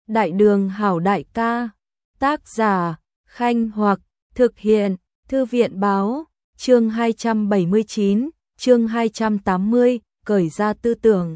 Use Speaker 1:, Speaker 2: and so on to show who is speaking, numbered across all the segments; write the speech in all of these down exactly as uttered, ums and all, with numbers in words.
Speaker 1: Đại đường hảo đại ca. Tác giả Khanh Hoặc. Thực hiện Thư viện báo. Chương hai trăm bảy mươi chín, chương hai trăm tám mươi, cởi ra tư tưởng.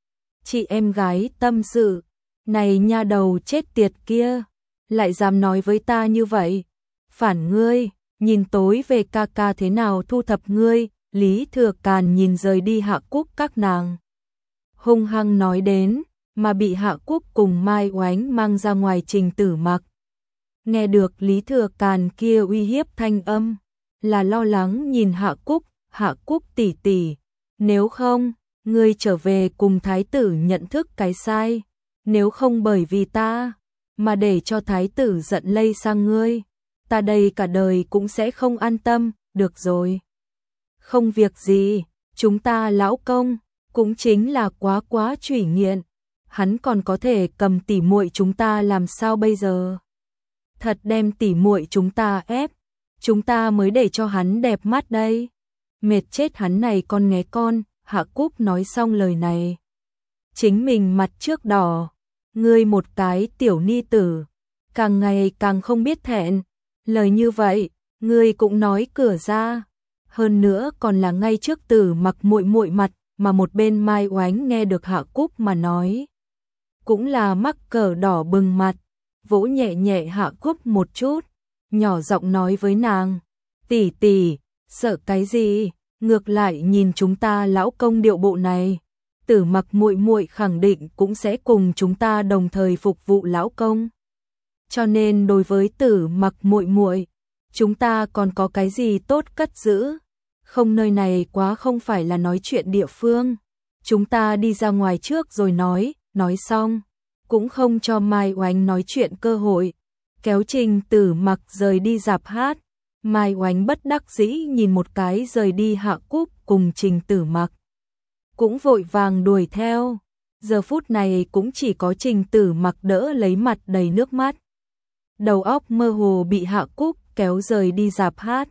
Speaker 1: Chị em gái tâm sự, này nha đầu chết tiệt kia, lại dám nói với ta như vậy. Phản ngươi, nhìn tối về ca ca thế nào thu thập ngươi. Lý Thừa Càn nhìn rời đi Hạ Cúc các nàng, hung hăng nói đến, mà bị Hạ Cúc cùng Mai Oánh mang ra ngoài Trình Tử Mặc. Nghe được Lý Thừa Càn kia uy hiếp thanh âm, là lo lắng nhìn Hạ Cúc. Hạ Cúc tỷ tỷ, nếu không, ngươi trở về cùng thái tử nhận thức cái sai, nếu không bởi vì ta mà để cho thái tử giận lây sang ngươi, ta đây cả đời cũng sẽ không an tâm. Được rồi, không việc gì, chúng ta lão công cũng chính là quá quá chủy nghiện, hắn còn có thể cầm tỉ muội chúng ta làm sao bây giờ? Thật đem tỉ muội chúng ta ép, chúng ta mới để cho hắn đẹp mắt đây. Mệt chết hắn này con nghé con. Hạ Cúc nói xong lời này, chính mình mặt trước đỏ. Ngươi một cái tiểu ni tử, càng ngày càng không biết thẹn. Lời như vậy, ngươi cũng nói cửa ra. Hơn nữa còn là ngay trước Tử Mặc muội muội mặt, mà một bên Mai Oánh nghe được Hạ Cúc mà nói, cũng là mắc cỡ đỏ bừng mặt, vỗ nhẹ nhẹ Hạ Cúc một chút, nhỏ giọng nói với nàng, tỷ tỷ, sợ cái gì? Ngược lại nhìn chúng ta lão công điệu bộ này, Tử Mặc muội muội khẳng định cũng sẽ cùng chúng ta đồng thời phục vụ lão công. Cho nên đối với Tử Mặc muội muội, chúng ta còn có cái gì tốt cất giữ? Không, nơi này quá không phải là nói chuyện địa phương. Chúng ta đi ra ngoài trước rồi nói. Nói xong, cũng không cho Mai Oánh nói chuyện cơ hội, kéo Trình Tử Mặc rời đi rạp hát. Mai Oánh bất đắc dĩ nhìn một cái rời đi Hạ Cúc cùng Trình Tử Mặc, cũng vội vàng đuổi theo. Giờ phút này cũng chỉ có Trình Tử Mặc đỡ lấy mặt đầy nước mắt, đầu óc mơ hồ bị Hạ Cúc kéo rời đi rạp hát.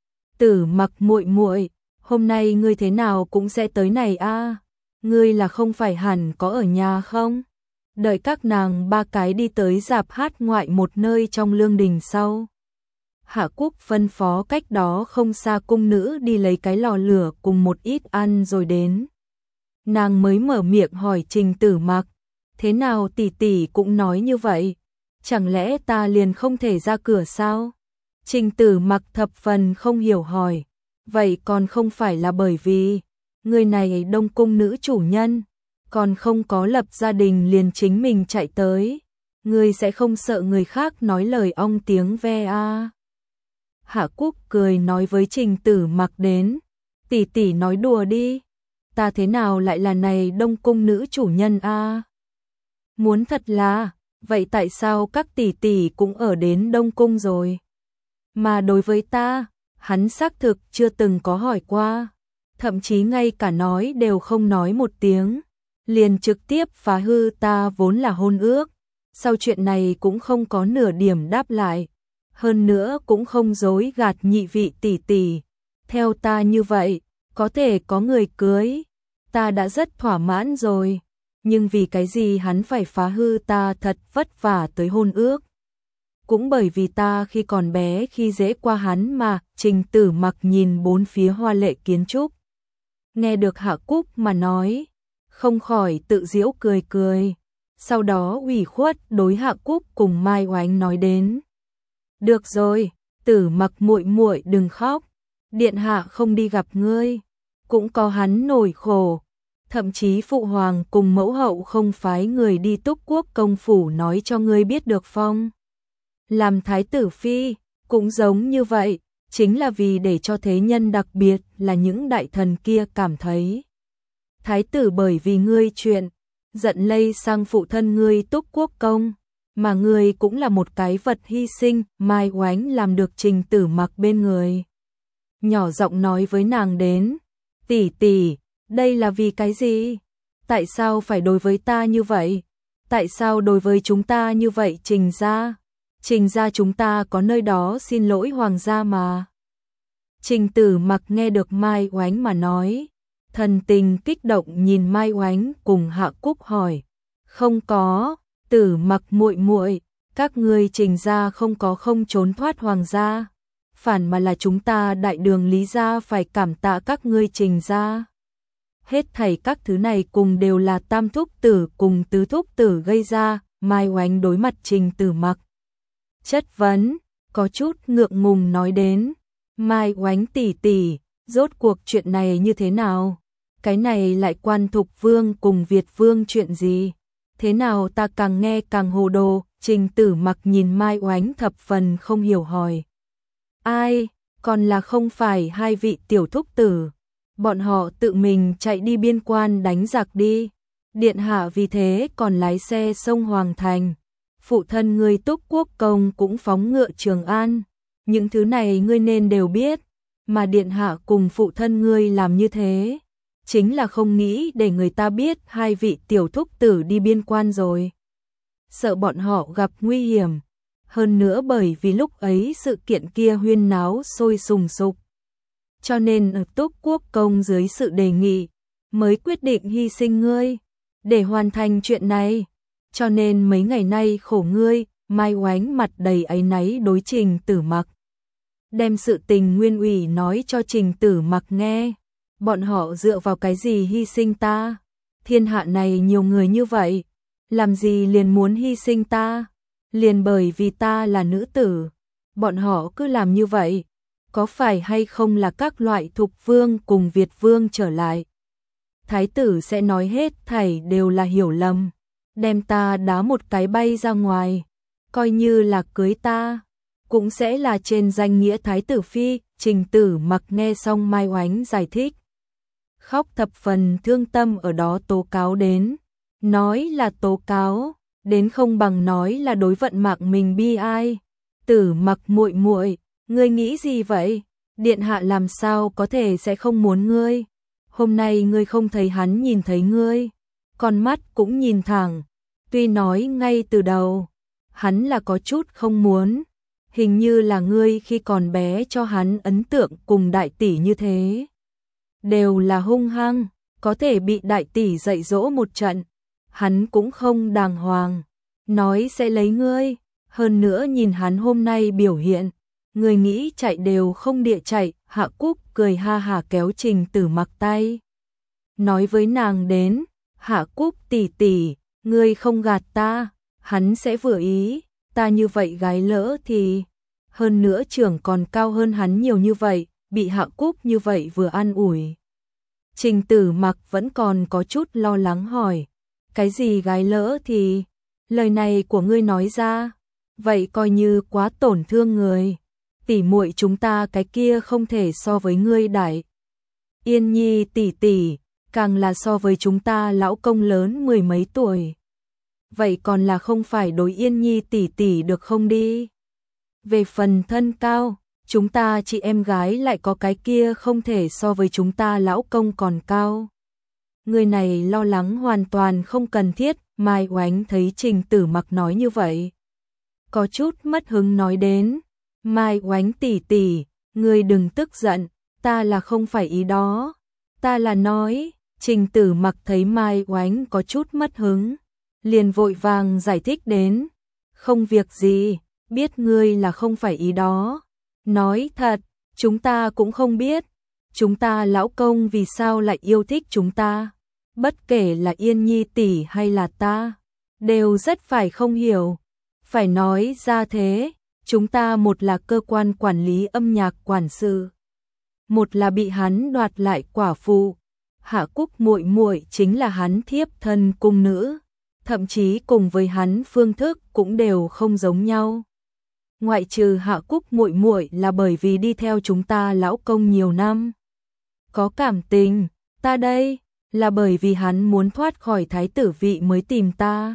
Speaker 1: Tử Mặc muội muội, hôm nay ngươi thế nào cũng sẽ tới này a? À? Ngươi là không phải hẳn có ở nhà không? Đợi các nàng ba cái đi tới rạp hát ngoại một nơi trong lương đình sau, Hạ Cúc phân phó cách đó không xa cung nữ đi lấy cái lò lửa cùng một ít ăn rồi đến. Nàng mới mở miệng hỏi Trình Tử Mặc, thế nào tỷ tỷ cũng nói như vậy, chẳng lẽ ta liền không thể ra cửa sao? Trình Tử Mặc thập phần không hiểu hỏi, vậy còn không phải là bởi vì người này đông cung nữ chủ nhân, còn không có lập gia đình liền chính mình chạy tới, ngươi sẽ không sợ người khác nói lời ong tiếng ve a? Hạ Cúc cười nói với Trình Tử Mặc đến, tỷ tỷ nói đùa đi, ta thế nào lại là này đông cung nữ chủ nhân a? Muốn thật là, vậy tại sao các tỷ tỷ cũng ở đến đông cung rồi? Mà đối với ta, hắn xác thực chưa từng có hỏi qua, thậm chí ngay cả nói đều không nói một tiếng, liền trực tiếp phá hư ta vốn là hôn ước. Sau chuyện này cũng không có nửa điểm đáp lại, hơn nữa cũng không dối gạt nhị vị tỷ tỷ. Theo ta như vậy, có thể có người cưới, ta đã rất thỏa mãn rồi, nhưng vì cái gì hắn phải phá hư ta thật vất vả tới hôn ước? Cũng bởi vì ta khi còn bé khi dễ qua hắn mà. Trình Tử Mặc nhìn bốn phía hoa lệ kiến trúc, nghe được Hạ Cúc mà nói, không khỏi tự giễu cười cười, sau đó ủy khuất đối Hạ Cúc cùng Mai Oánh nói đến, được rồi, Tử Mặc muội muội đừng khóc, điện hạ không đi gặp ngươi, cũng có hắn nổi khổ, thậm chí phụ hoàng cùng mẫu hậu không phái người đi Túc Quốc công phủ nói cho ngươi biết được phong làm thái tử phi, cũng giống như vậy, chính là vì để cho thế nhân đặc biệt là những đại thần kia cảm thấy thái tử bởi vì ngươi chuyện giận lây sang phụ thân ngươi Túc Quốc công, mà ngươi cũng là một cái vật hy sinh. Mai Oánh làm được Trình Tử Mặc bên người, nhỏ giọng nói với nàng đến, tỷ tỷ, đây là vì cái gì? Tại sao phải đối với ta như vậy? Tại sao đối với chúng ta như vậy? Trình gia, Trình gia chúng ta có nơi đó xin lỗi hoàng gia mà. Trình Tử Mặc nghe được Mai Oánh mà nói, thần tình kích động nhìn Mai Oánh cùng Hạ Cúc hỏi, không có, Tử Mặc muội muội, các ngươi Trình gia không có không trốn thoát hoàng gia, phản mà là chúng ta Đại Đường Lý gia phải cảm tạ các ngươi Trình gia. Hết thảy các thứ này cùng đều là tam thúc tử cùng tứ thúc tử gây ra. Mai Oánh đối mặt Trình Tử Mặc chất vấn, có chút ngượng ngùng nói đến, Mai Oánh tỷ tỷ, rốt cuộc chuyện này như thế nào? Cái này lại quan Thục Vương cùng Việt Vương chuyện gì? Thế nào ta càng nghe càng hồ đồ? Trình Tử Mặc nhìn Mai Oánh thập phần không hiểu hỏi. Ai, còn là không phải hai vị tiểu thúc tử, bọn họ tự mình chạy đi biên quan đánh giặc đi. Điện hạ vì thế còn lái xe sông Hoàng Thành. Phụ thân ngươi Túc Quốc Công cũng phóng ngựa Trường An. Những thứ này ngươi nên đều biết. Mà điện hạ cùng phụ thân ngươi làm như thế, chính là không nghĩ để người ta biết hai vị tiểu thúc tử đi biên quan rồi. Sợ bọn họ gặp nguy hiểm. Hơn nữa bởi vì lúc ấy sự kiện kia huyên náo sôi sùng sục. Cho nên ở Túc Quốc Công dưới sự đề nghị, mới quyết định hy sinh ngươi, để hoàn thành chuyện này. Cho nên mấy ngày nay khổ ngươi. Mai Oánh mặt đầy áy náy đối Trình Tử Mặc. Đem sự tình nguyên ủy nói cho Trình Tử Mặc nghe. Bọn họ dựa vào cái gì hy sinh ta? Thiên hạ này nhiều người như vậy, làm gì liền muốn hy sinh ta? Liền bởi vì ta là nữ tử, bọn họ cứ làm như vậy. Có phải hay không là các loại Thục Vương cùng Việt Vương trở lại? Thái tử sẽ nói hết thảy đều là hiểu lầm, đem ta đá một cái bay ra ngoài, coi như là cưới ta, cũng sẽ là trên danh nghĩa Thái tử phi. Trình Tử Mặc nghe xong Mai Oánh giải thích, khóc thập phần thương tâm ở đó tố cáo đến, nói là tố cáo, đến không bằng nói là đối vận mạng mình bi ai. Tử Mặc muội muội, ngươi nghĩ gì vậy? Điện hạ làm sao có thể sẽ không muốn ngươi? Hôm nay ngươi không thấy hắn nhìn thấy ngươi, con mắt cũng nhìn thẳng. Tuy nói ngay từ đầu, hắn là có chút không muốn, hình như là ngươi khi còn bé cho hắn ấn tượng cùng đại tỷ như thế. Đều là hung hăng, có thể bị đại tỷ dạy dỗ một trận, hắn cũng không đàng hoàng, nói sẽ lấy ngươi. Hơn nữa nhìn hắn hôm nay biểu hiện, người nghĩ chạy đều không địa chạy. Hạ Cúc cười ha hả kéo Trình Tử Mặc tay, nói với nàng đến, Hạ Cúc tỷ tỷ, ngươi không gạt ta, hắn sẽ vừa ý, ta như vậy gái lỡ thì, hơn nữa trưởng còn cao hơn hắn nhiều như vậy, bị Hạ Cúc như vậy vừa an ủi. Trình Tử Mặc vẫn còn có chút lo lắng hỏi, cái gì gái lỡ thì, lời này của ngươi nói ra, vậy coi như quá tổn thương người. Tỷ muội chúng ta cái kia không thể so với ngươi Đại Yên Nhi tỷ tỷ, càng là so với chúng ta lão công lớn mười mấy tuổi. Vậy còn là không phải đối Yên Nhi tỷ tỷ được không đi? Về phần thân cao, chúng ta chị em gái lại có cái kia không thể so với chúng ta lão công còn cao. Người này lo lắng hoàn toàn không cần thiết. Mai Oánh thấy Trình Tử Mặc nói như vậy, có chút mất hứng nói đến, Mai Oánh tỷ tỷ, ngươi đừng tức giận, ta là không phải ý đó, ta là nói. Trình Tử Mặc thấy Mai Oánh có chút mất hứng, liền vội vàng giải thích đến, không việc gì, biết ngươi là không phải ý đó. Nói thật, chúng ta cũng không biết, chúng ta lão công vì sao lại yêu thích chúng ta, bất kể là Yên Nhi tỷ hay là ta, đều rất phải không hiểu. Phải nói ra thế, chúng ta một là cơ quan quản lý âm nhạc quản sự, một là bị hắn đoạt lại quả phụ. Hạ Cúc muội muội chính là hắn thiếp thân cung nữ, thậm chí cùng với hắn phương thức cũng đều không giống nhau. Ngoại trừ Hạ Cúc muội muội là bởi vì đi theo chúng ta lão công nhiều năm, có cảm tình, ta đây là bởi vì hắn muốn thoát khỏi thái tử vị mới tìm ta.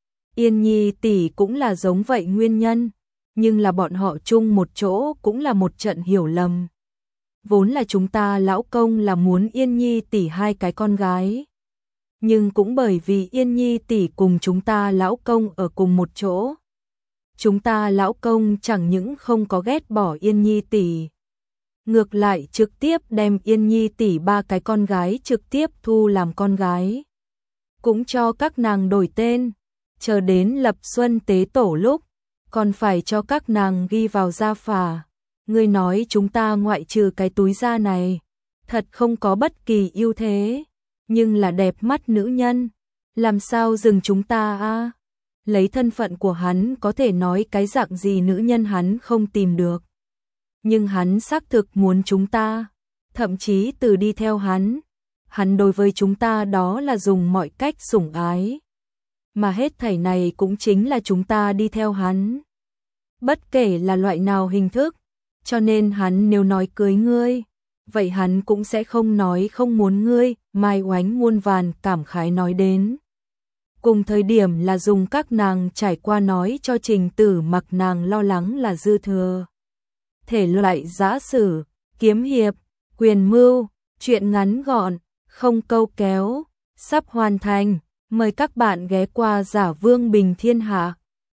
Speaker 1: Yên Nhi tỷ cũng là giống vậy nguyên nhân, nhưng là bọn họ chung một chỗ cũng là một trận hiểu lầm. Vốn là chúng ta lão công là muốn Yên Nhi tỷ hai cái con gái, nhưng cũng bởi vì Yên Nhi tỷ cùng chúng ta lão công ở cùng một chỗ, chúng ta lão công chẳng những không có ghét bỏ Yên Nhi tỷ, ngược lại trực tiếp đem Yên Nhi tỷ ba cái con gái trực tiếp thu làm con gái, cũng cho các nàng đổi tên. chờ đến lập xuân tế tổ lúc, còn phải cho các nàng ghi vào gia phả. Ngươi nói chúng ta ngoại trừ cái túi da này, thật không có bất kỳ ưu thế, nhưng là đẹp mắt nữ nhân, làm sao dừng chúng ta a? Lấy thân phận của hắn có thể nói cái dạng gì nữ nhân hắn không tìm được. Nhưng hắn xác thực muốn chúng ta, thậm chí từ đi theo hắn, hắn đối với chúng ta đó là dùng mọi cách sủng ái. Mà hết thảy này cũng chính là chúng ta đi theo hắn. Bất kể là loại nào hình thức, cho nên hắn nếu nói cưới ngươi, vậy hắn cũng sẽ không nói không muốn ngươi, Mai Oánh muôn vàn cảm khái nói đến. Cùng thời điểm là dùng các nàng trải qua nói cho Trình Tử Mặc nàng lo lắng là dư thừa. Thể loại giã sử, kiếm hiệp, quyền mưu, truyện ngắn gọn, không câu kéo, sắp hoàn thành. Mời các bạn ghé qua Giả Vương Bình Thiên Hạ.